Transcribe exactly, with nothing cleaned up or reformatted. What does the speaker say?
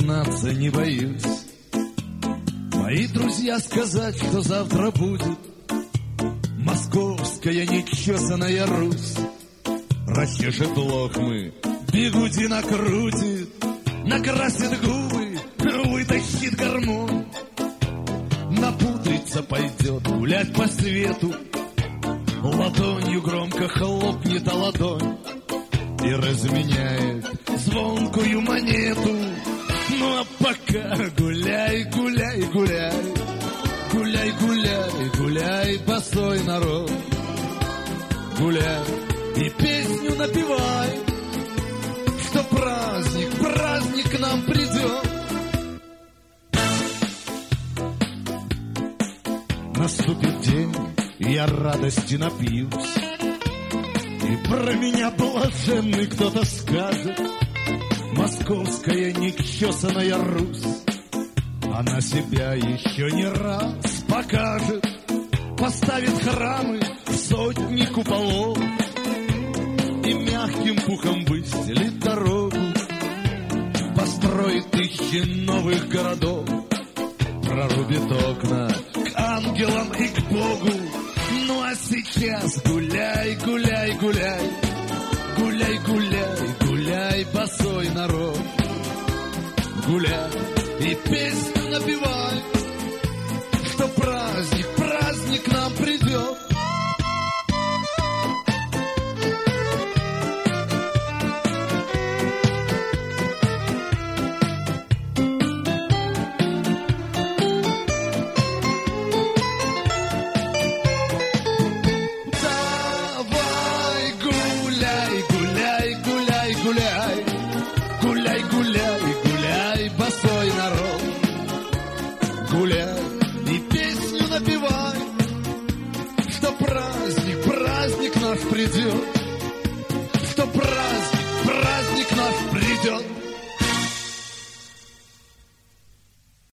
признаться не боюсь. Мои друзья сказать, что завтра будет московская нечесаная Русь. Расчешет лохмы, бигуди накрутит, накрасит губы, вытащит гормон. Напудриться пойдет, гулять по свету, ладонью громко хлопнет о ладонь и разменяет звонкую монету. Ну а пока гуляй, гуляй, гуляй, гуляй, гуляй, гуляй, босой народ. Гуляй и песню напевай, что праздник, праздник к нам придет. Наступит день, я радости напьюсь, и про меня блаженный кто-то скажет: московская нечесаная Русь, она себя еще не раз покажет. Поставит храмы в сотни куполов и мягким пухом выстелит дорогу, построит тысячи новых городов, прорубит окна к ангелам и к Богу. Ну а сейчас гуляй, гуляй, гуляй, гуляй, гуляй, гуляй, босой народ. Гуляй и песню напевай, что праздник, праздник к нам придет. Гуляй и песню напевай, что праздник, праздник наш придет, что праздник, праздник наш придет.